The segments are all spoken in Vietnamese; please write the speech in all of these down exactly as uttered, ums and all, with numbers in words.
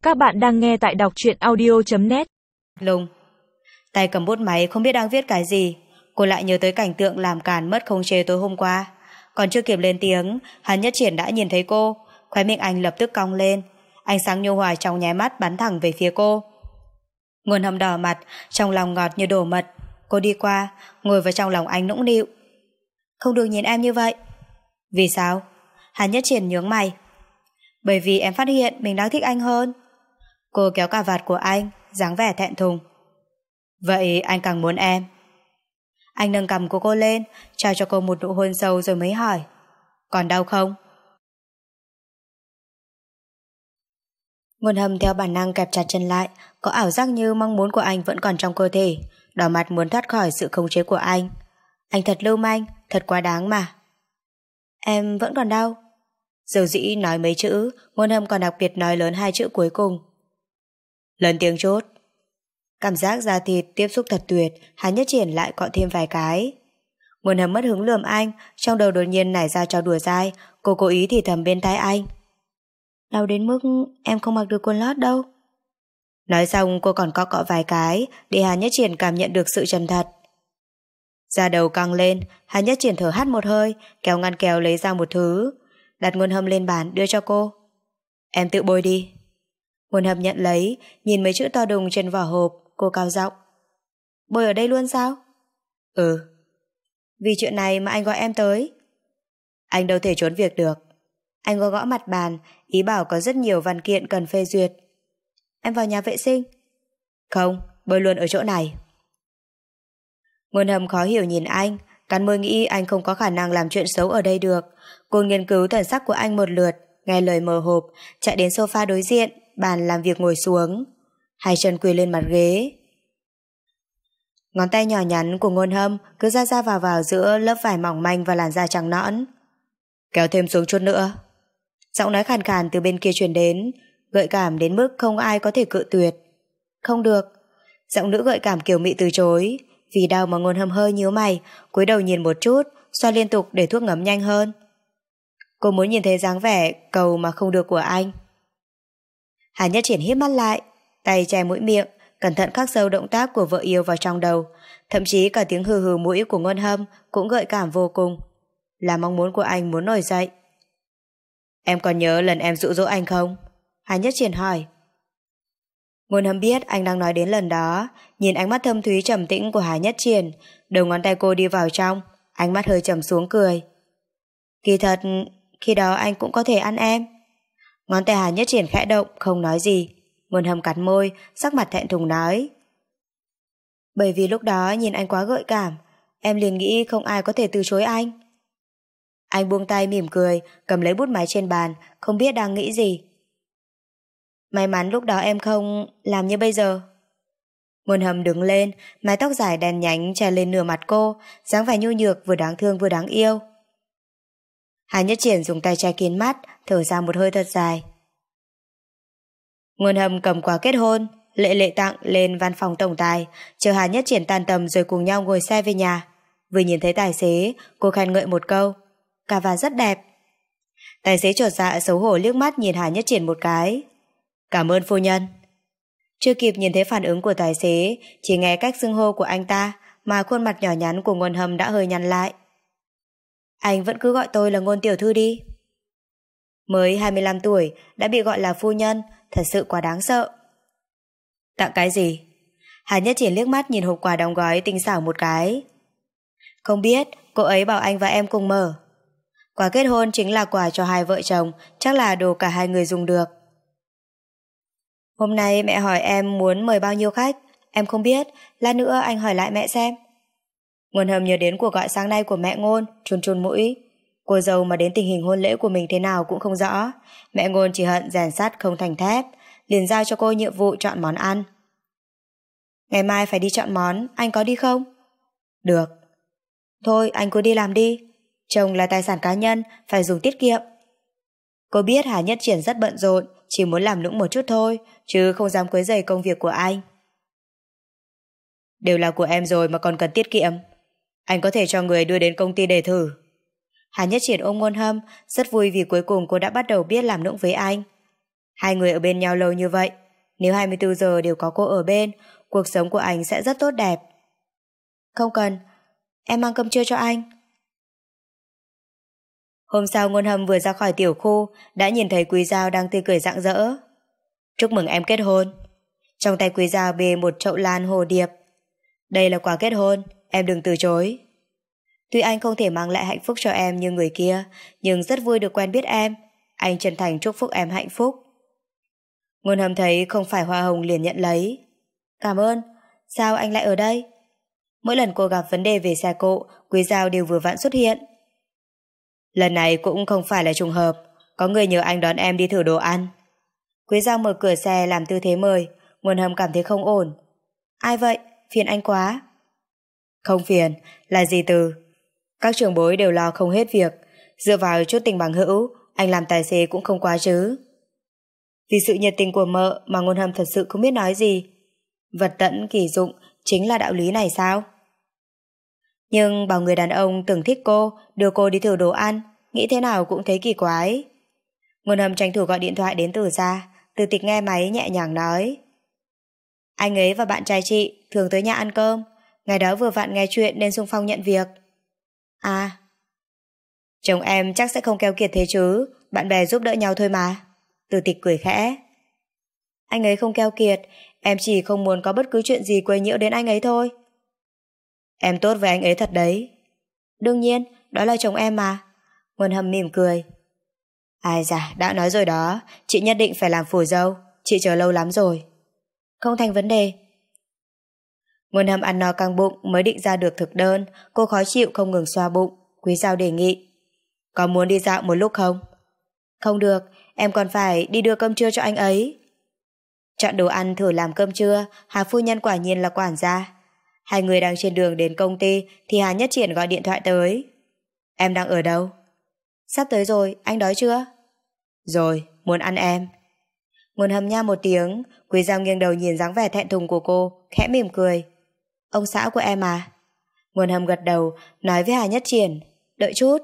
Các bạn đang nghe tại đọc truyện audio chấm net. Lùng tay cầm bút máy không biết đang viết cái gì. Cô lại nhớ tới cảnh tượng làm càn mất khống chế tối hôm qua. Còn chưa kịp lên tiếng, Hàn Nhất Triển đã nhìn thấy cô. Khóe miệng anh lập tức cong lên, ánh sáng nhu hòa trong nháy mắt bắn thẳng về phía cô. Nguồn Hâm đỏ mặt, trong lòng ngọt như đổ mật. Cô đi qua, ngồi vào trong lòng anh nũng nịu. Không được nhìn em như vậy. Vì sao? Hàn Nhất Triển nhướng mày. Bởi vì em phát hiện mình đang thích anh hơn. Cô kéo cà vạt của anh, dáng vẻ thẹn thùng. Vậy anh càng muốn em. Anh nâng cằm của cô lên, trao cho cô một nụ hôn sâu rồi mới hỏi. Còn đau không? Nguồn Hâm theo bản năng kẹp chặt chân lại, có ảo giác như mong muốn của anh vẫn còn trong cơ thể, đỏ mặt muốn thoát khỏi sự khống chế của anh. Anh thật lưu manh, thật quá đáng mà. Em vẫn còn đau. Dầu dĩ nói mấy chữ, Nguồn Hâm còn đặc biệt nói lớn hai chữ cuối cùng. Lớn tiếng chút. Cảm giác da thịt tiếp xúc thật tuyệt, Hàn Nhất Triển lại cọ thêm vài cái. Nguồn Hâm mất hứng lườm anh, trong đầu đột nhiên nảy ra trò đùa dai. Cô cố ý thì thầm bên tai anh. Đau đến mức em không mặc được quần lót đâu. Nói xong cô còn cọ cọ vài cái để Hàn Nhất Triển cảm nhận được sự chân thật. Da đầu căng lên, Hàn Nhất Triển thở hắt một hơi, kéo ngăn kéo lấy ra một thứ, đặt Nguồn Hâm lên bàn đưa cho cô. Em tự bôi đi. Nguồn Hâm nhận lấy, nhìn mấy chữ to đùng trên vỏ hộp, cô cao giọng. Bôi ở đây luôn sao? Ừ. Vì chuyện này mà anh gọi em tới. Anh đâu thể trốn việc được. Anh gõ gõ mặt bàn, ý bảo có rất nhiều văn kiện cần phê duyệt. Em vào nhà vệ sinh. Không, bôi luôn ở chỗ này. Nguồn Hâm khó hiểu nhìn anh, cắn môi nghĩ anh không có khả năng làm chuyện xấu ở đây được. Cô nghiên cứu thần sắc của anh một lượt, nghe lời mở hộp, chạy đến sofa đối diện, bàn làm việc ngồi xuống, hai chân quỳ lên mặt ghế. Ngón tay nhỏ nhắn của Nguồn Hâm cứ ra ra vào vào giữa lớp vải mỏng manh và làn da trắng nõn. Kéo thêm xuống chút nữa. Giọng nói khàn khàn từ bên kia truyền đến, gợi cảm đến mức không ai có thể cự tuyệt. Không được. Giọng nữ gợi cảm kiểu mị từ chối. Vì đau mà Nguồn Hâm hơi nhíu mày, cúi đầu nhìn một chút, xoa liên tục để thuốc ngấm nhanh hơn. Cô muốn nhìn thấy dáng vẻ cầu mà không được của anh. Hàn Nhất Triển híp mắt lại, tay che mũi miệng, cẩn thận khắc sâu động tác của vợ yêu vào trong đầu. Thậm chí cả tiếng hừ hừ mũi của Nguồn Hâm cũng gợi cảm vô cùng, là mong muốn của anh muốn nổi dậy. Em còn nhớ lần em dụ dỗ anh không? Hàn Nhất Triển hỏi. Nguồn Hâm biết anh đang nói đến lần đó, nhìn ánh mắt thâm thúy trầm tĩnh của Hàn Nhất Triển, đầu ngón tay cô đi vào trong, ánh mắt hơi trầm xuống cười. Kỳ thật, khi đó anh cũng có thể ăn em. Ngón tay Hàn Nhất Triển khẽ động, không nói gì. Nguồn Hâm cắn môi, sắc mặt thẹn thùng nói. Bởi vì lúc đó nhìn anh quá gợi cảm, em liền nghĩ không ai có thể từ chối anh. Anh buông tay mỉm cười, cầm lấy bút máy trên bàn, không biết đang nghĩ gì. May mắn lúc đó em không làm như bây giờ. Nguồn Hâm đứng lên, mái tóc dài đen nhánh trải lên nửa mặt cô, dáng vẻ nhu nhược vừa đáng thương vừa đáng yêu. Hàn Nhất Triển dùng tay che kín mắt, thở ra một hơi thật dài. Nguồn Hâm cầm quà kết hôn, lệ lệ tặng lên văn phòng tổng tài, chờ Hàn Nhất Triển tan tầm rồi cùng nhau ngồi xe về nhà. Vừa nhìn thấy tài xế, cô khen ngợi một câu. Cà vạt rất đẹp. Tài xế chột dạ xấu hổ liếc mắt nhìn Hàn Nhất Triển một cái. Cảm ơn phu nhân. Chưa kịp nhìn thấy phản ứng của tài xế, chỉ nghe cách xưng hô của anh ta mà khuôn mặt nhỏ nhắn của Nguồn Hâm đã hơi nhăn lại. Anh vẫn cứ gọi tôi là Ngôn tiểu thư đi. Mới hai mươi lăm tuổi đã bị gọi là phu nhân, thật sự quá đáng sợ. Tặng cái gì? Hàn Nhất Triển liếc mắt nhìn hộp quà đóng gói tinh xảo một cái. Không biết, cô ấy bảo anh và em cùng mở. Quà kết hôn chính là quà cho hai vợ chồng, chắc là đồ cả hai người dùng được. Hôm nay mẹ hỏi em muốn mời bao nhiêu khách, em không biết, lát nữa anh hỏi lại mẹ xem. Nguồn Hâm nhớ đến cuộc gọi sáng nay của mẹ Ngôn, chun chun mũi. Cô dâu mà đến tình hình hôn lễ của mình thế nào cũng không rõ. Mẹ Ngôn chỉ hận rèn sắt không thành thép, liền giao cho cô nhiệm vụ chọn món ăn. Ngày mai phải đi chọn món, anh có đi không? Được. Thôi anh cứ đi làm đi. Chồng là tài sản cá nhân, phải dùng tiết kiệm. Cô biết Hà Nhất Triển rất bận rộn, chỉ muốn làm nũng một chút thôi, chứ không dám quấy rầy công việc của anh. Đều là của em rồi mà còn cần tiết kiệm. Anh có thể cho người đưa đến công ty để thử. Hà Nhất Triển ôm Ngôn Hâm, rất vui vì cuối cùng cô đã bắt đầu biết làm nũng với anh. Hai người ở bên nhau lâu như vậy, nếu hai mươi bốn giờ đều có cô ở bên, cuộc sống của anh sẽ rất tốt đẹp. Không cần, em mang cơm trưa cho anh. Hôm sau Ngôn Hâm vừa ra khỏi tiểu khu đã nhìn thấy Quý Giao đang tươi cười rạng rỡ. Chúc mừng em kết hôn. Trong tay Quý Giao bê một chậu lan hồ điệp. Đây là quà kết hôn, em đừng từ chối. Tuy anh không thể mang lại hạnh phúc cho em như người kia, nhưng rất vui được quen biết em. Anh chân thành chúc phúc em hạnh phúc. Ngôn Hâm thấy không phải hoa hồng liền nhận lấy. Cảm ơn, sao anh lại ở đây? Mỗi lần cô gặp vấn đề về xe cộ, Quý Giao đều vừa vặn xuất hiện. Lần này cũng không phải là trùng hợp, có người nhờ anh đón em đi thử đồ ăn. Quý Giao mở cửa xe làm tư thế mời. Ngôn Hâm cảm thấy không ổn. Ai vậy? Phiền anh quá. Không phiền, là dì Từ. Các trưởng bối đều lo không hết việc. Dựa vào chút tình bằng hữu, anh làm tài xế cũng không quá chứ. Vì sự nhiệt tình của mợ mà Ngôn Hâm thật sự không biết nói gì. Vật tận kỳ dụng chính là đạo lý này sao? Nhưng bảo người đàn ông từng thích cô đưa cô đi thử đồ ăn, nghĩ thế nào cũng thấy kỳ quái. Ngôn Hâm tranh thủ gọi điện thoại đến Từ ra. Từ Tịch nghe máy nhẹ nhàng nói. Anh ấy và bạn trai chị thường tới nhà ăn cơm. Ngày đó vừa vặn nghe chuyện nên xung phong nhận việc. À, chồng em chắc sẽ không keo kiệt thế chứ, bạn bè giúp đỡ nhau thôi mà. Từ Tịch cười khẽ. Anh ấy không keo kiệt, em chỉ không muốn có bất cứ chuyện gì quấy nhiễu đến anh ấy thôi. Em tốt với anh ấy thật đấy. Đương nhiên, đó là chồng em mà. Ngôn Hâm mỉm cười. Ai da, đã nói rồi đó, chị nhất định phải làm phù dâu, chị chờ lâu lắm rồi. Không thành vấn đề. Ngôn Hâm ăn no căng bụng mới định ra được thực đơn, cô khó chịu không ngừng xoa bụng. Quý Giao đề nghị. Có muốn đi dạo một lúc không? Không được, em còn phải đi đưa cơm trưa cho anh ấy. Chọn đồ ăn thử làm cơm trưa, Hà phu nhân quả nhiên là quản gia. Hai người đang trên đường đến công ty thì Hà Nhất Triển gọi điện thoại tới. Em đang ở đâu? Sắp tới rồi, anh đói chưa? Rồi, muốn ăn em. Ngôn Hâm nha một tiếng. Quý Giao nghiêng đầu nhìn dáng vẻ thẹn thùng của cô, khẽ mỉm cười. Ông xã của em à? Ngôn Hâm gật đầu, nói với Hà Nhất Triển. Đợi chút.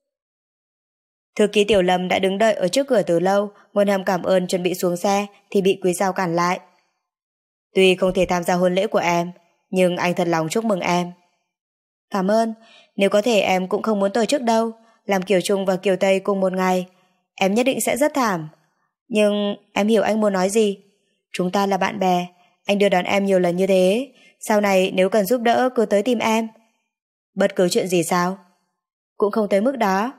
Thư ký Tiểu Lâm đã đứng đợi ở trước cửa từ lâu. Ngôn Hâm cảm ơn chuẩn bị xuống xe thì bị Quý Giao cản lại. Tuy không thể tham gia hôn lễ của em, nhưng anh thật lòng chúc mừng em. Cảm ơn, nếu có thể em cũng không muốn tổ chức đâu. Làm Kiều Trung và Kiều Tây cùng một ngày, em nhất định sẽ rất thảm. Nhưng em hiểu anh muốn nói gì. Chúng ta là bạn bè, anh đưa đón em nhiều lần như thế, sau này nếu cần giúp đỡ cứ tới tìm em. Bất cứ chuyện gì sao? Cũng không tới mức đó.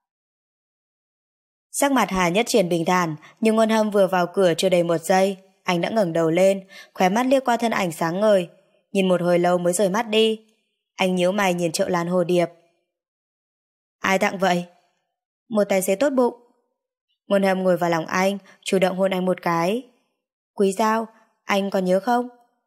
Sắc mặt Hà Nhất Triển bình thản, nhưng Ngôn Hâm vừa vào cửa chưa đầy một giây, anh đã ngẩng đầu lên, khóe mắt liếc qua thân ảnh sáng ngời, nhìn một hồi lâu mới rời mắt đi. Anh nhíu mày nhìn chậu lan hồ điệp. Ai tặng vậy? Một tài xế tốt bụng. Ngôn Hâm ngồi vào lòng anh, chủ động hôn anh một cái. Quý Giao, anh còn nhớ không?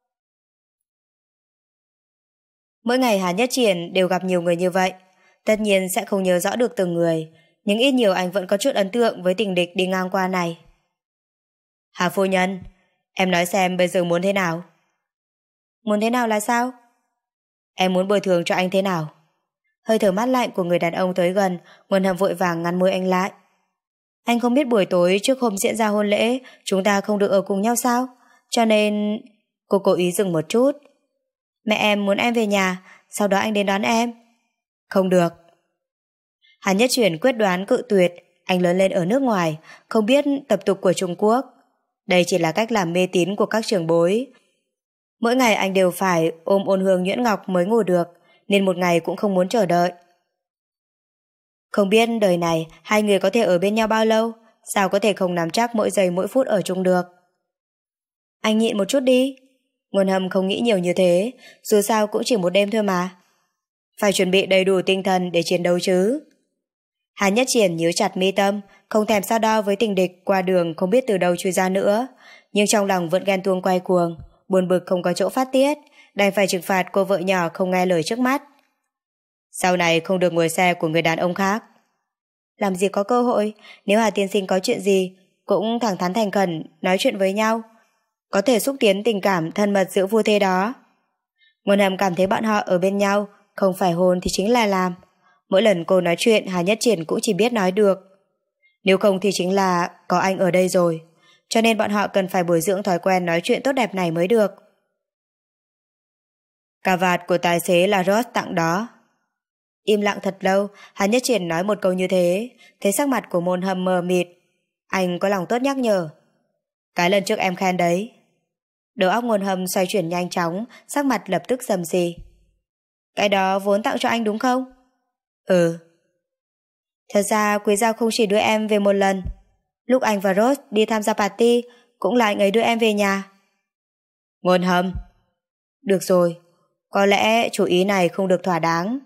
Mỗi ngày Hà Nhất Triển đều gặp nhiều người như vậy, tất nhiên sẽ không nhớ rõ được từng người, nhưng ít nhiều anh vẫn có chút ấn tượng với tình địch đi ngang qua này. Hà phu nhân, em nói xem bây giờ muốn thế nào? Muốn thế nào là sao? Em muốn bồi thường cho anh thế nào? Hơi thở mát lạnh của người đàn ông tới gần, Ngôn Hâm vội vàng ngăn môi anh lại. Anh không biết buổi tối trước hôm diễn ra hôn lễ chúng ta không được ở cùng nhau sao? Cho nên... Cô cố ý dừng một chút. Mẹ em muốn em về nhà, sau đó anh đến đón em. Không được. Hà Nhất Triển quyết đoán cự tuyệt. Anh lớn lên ở nước ngoài, không biết tập tục của Trung Quốc. Đây chỉ là cách làm mê tín của các trưởng bối. Mỗi ngày anh đều phải ôm ôn hương nhuyễn ngọc mới ngủ được, nên một ngày cũng không muốn chờ đợi. Không biết đời này hai người có thể ở bên nhau bao lâu, sao có thể không nắm chắc mỗi giây mỗi phút ở chung được. Anh nhịn một chút đi. Ngôn Hâm không nghĩ nhiều như thế, dù sao cũng chỉ một đêm thôi mà. Phải chuẩn bị đầy đủ tinh thần để chiến đấu chứ. Hà Nhất Triển nhíu chặt mi tâm, không thèm so đo với tình địch qua đường không biết từ đâu chui ra nữa, nhưng trong lòng vẫn ghen tuông quay cuồng, buồn bực không có chỗ phát tiết, đành phải trừng phạt cô vợ nhỏ không nghe lời trước mắt. Sau này không được ngồi xe của người đàn ông khác. Làm gì có cơ hội, nếu Hà tiên sinh có chuyện gì cũng thẳng thắn thành khẩn nói chuyện với nhau, có thể xúc tiến tình cảm thân mật giữa vua thê đó. Ngôn Hâm cảm thấy bọn họ ở bên nhau, không phải hôn thì chính là làm. Mỗi lần cô nói chuyện Hà Nhất Triển cũng chỉ biết nói được. Nếu không thì chính là có anh ở đây rồi. cho nên bọn họ cần phải bồi dưỡng thói quen nói chuyện tốt đẹp này mới được. Cà vạt của tài xế là Ross tặng đó. Im lặng thật lâu, Hà Nhất Triển nói một câu như thế, thấy sắc mặt của Môn Hâm mờ mịt. Anh có lòng tốt nhắc nhở. Cái lần trước em khen đấy. Đầu óc Môn Hâm xoay chuyển nhanh chóng, sắc mặt lập tức rầm rì. Cái đó vốn tặng cho anh đúng không? Ừ. Thật ra Quý Giao không chỉ đưa em về một lần. Lúc anh và Ross đi tham gia party, cũng là anh ấy đưa em về nhà. Môn Hâm. Được rồi, có lẽ chủ ý này không được thỏa đáng.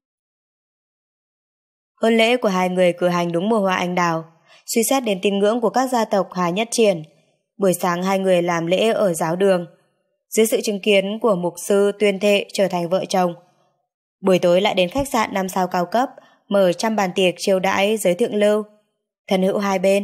Hôn lễ của hai người cử hành đúng mùa hoa anh đào. Suy xét đến tín ngưỡng của các gia tộc Hà Nhất Triển, buổi sáng hai người làm lễ ở giáo đường, dưới sự chứng kiến của mục sư tuyên thệ trở thành vợ chồng. Buổi tối lại đến khách sạn năm sao cao cấp, mở trăm bàn tiệc chiêu đãi giới thượng lưu, thân hữu hai bên.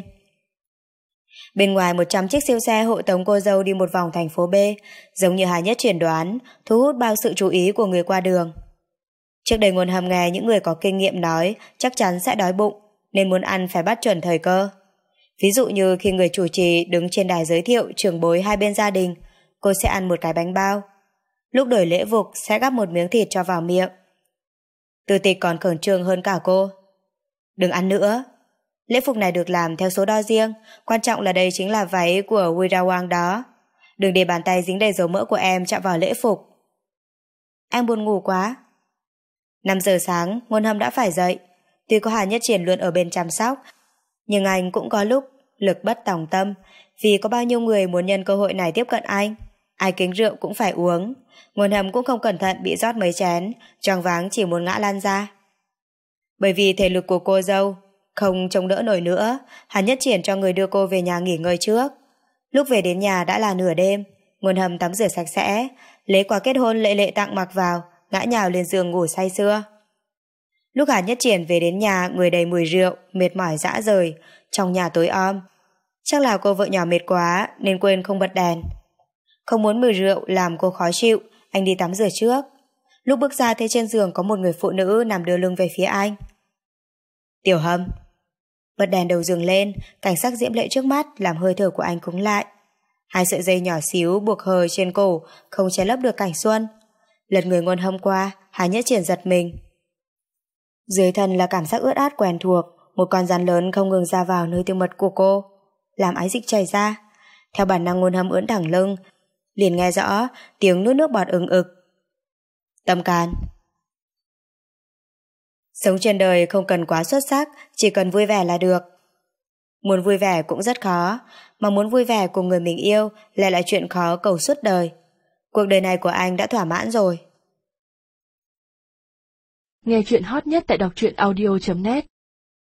Bên ngoài một trăm chiếc siêu xe hộ tống cô dâu đi một vòng thành phố B, giống như Hà Nhất Triển đoán, thu hút bao sự chú ý của người qua đường. Trước đây Ngôn Hâm nghe những người có kinh nghiệm nói chắc chắn sẽ đói bụng, nên muốn ăn phải bắt chuẩn thời cơ. Ví dụ như khi người chủ trì đứng trên đài giới thiệu trưởng bối hai bên gia đình, cô sẽ ăn một cái bánh bao. Lúc đổi lễ phục sẽ gắp một miếng thịt cho vào miệng. Từ Tịch còn khẩn trương hơn cả cô. Đừng ăn nữa. Lễ phục này được làm theo số đo riêng, quan trọng là đây chính là váy của Wirawang đó. Đừng để bàn tay dính đầy dầu mỡ của em chạm vào lễ phục. Em buồn ngủ quá. năm giờ sáng, Ngôn Hâm đã phải dậy. Tuy có Hà Nhất Triển luôn ở bên chăm sóc, nhưng anh cũng có lúc lực bất tòng tâm, vì có bao nhiêu người muốn nhân cơ hội này tiếp cận anh. Ai kính rượu cũng phải uống. Ngôn Hâm cũng không cẩn thận bị rót mấy chén, choáng váng chỉ muốn ngã lăn ra. Bởi vì thể lực của cô dâu không chống đỡ nổi nữa, Hà Nhất Triển cho người đưa cô về nhà nghỉ ngơi trước. Lúc về đến nhà đã là nửa đêm. Ngôn Hâm tắm rửa sạch sẽ, lấy quà kết hôn Lệ Lệ tặng mặc vào, ngã nhào lên giường ngủ say sưa. Lúc Hà Nhất Triển về đến nhà, người đầy mùi rượu, mệt mỏi rã rời, trong nhà tối om. Chắc là cô vợ nhỏ mệt quá nên quên không bật đèn. Không muốn mùi rượu làm cô khó chịu, anh đi tắm rửa trước. Lúc bước ra thấy trên giường có một người phụ nữ nằm đưa lưng về phía anh. Tiểu Hâm. Bật đèn đầu giường lên, cảnh sắc diễm lệ trước mắt làm hơi thở của anh cứng lại. Hai sợi dây nhỏ xíu buộc hờ trên cổ không che lấp được cảnh xuân. Lật người Ngôn Hâm qua, Hà Nhất Triển giật mình. Dưới thân là cảm giác ướt át quen thuộc, một con rắn lớn không ngừng ra vào nơi tiêu mật của cô, làm ái dịch chảy ra. Theo bản năng Ngôn Hâm ưỡn thẳng lưng, liền nghe rõ tiếng nuốt nước bọt ừng ực. Tâm can. Sống trên đời không cần quá xuất sắc, chỉ cần vui vẻ là được. Muốn vui vẻ cũng rất khó, mà muốn vui vẻ cùng người mình yêu lại là chuyện khó cầu suốt đời. Cuộc đời này của anh đã thỏa mãn rồi. Nghe chuyện hot nhất tại đọc truyện audio chấm net.